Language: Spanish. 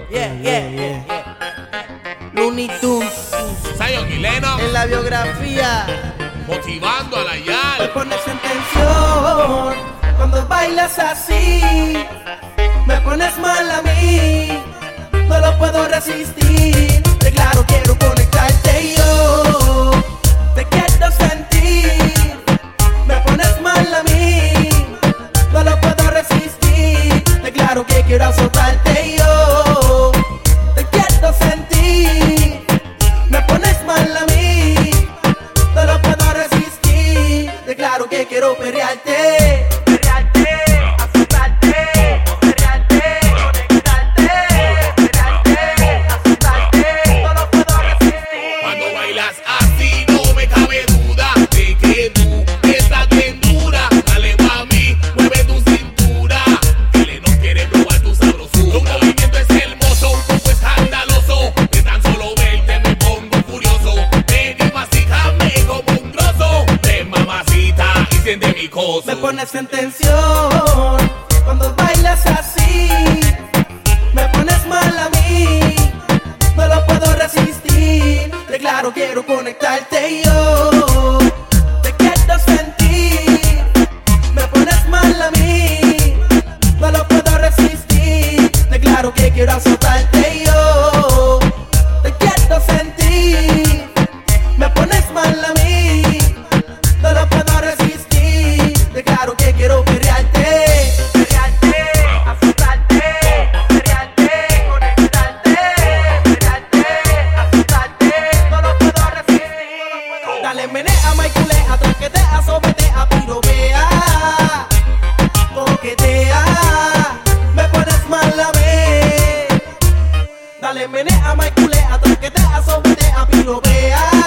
Looney Tunes. Zion y Lennox. En la biografía. Motivando a la Me Yal. pones en tensión cuando bailas así. Me pones mal a mí. No lo puedo resistir. De claro quiero conectarte y yo te quiero sentir. Me pones mal a mí. No lo puedo resistir. De claro que quiero azotarte y yo te quiero sentir. Me pones mal a mí. No lo puedo resistir. De claro que quiero perrearte. Me pones en tensión cuando bailas así. Me pones mal a mí. No lo puedo resistir. De claro quiero conectarte y yo te quiero sentir. Me pones mal a mí. No lo puedo resistir. De claro que quiero azotarte y yo te quiero sentir. Me pones mal a mí. No lo puedo resistir. De claro que quiero perrearte, azotarte, conectarte, azotarte. No lo puedo resistir. Dale menea, maiculea, traquetea, sobetea, pirovea, coquetea. Me pones mal a mí. Dale menea, maiculea, traquetea, sobetea, pirovea.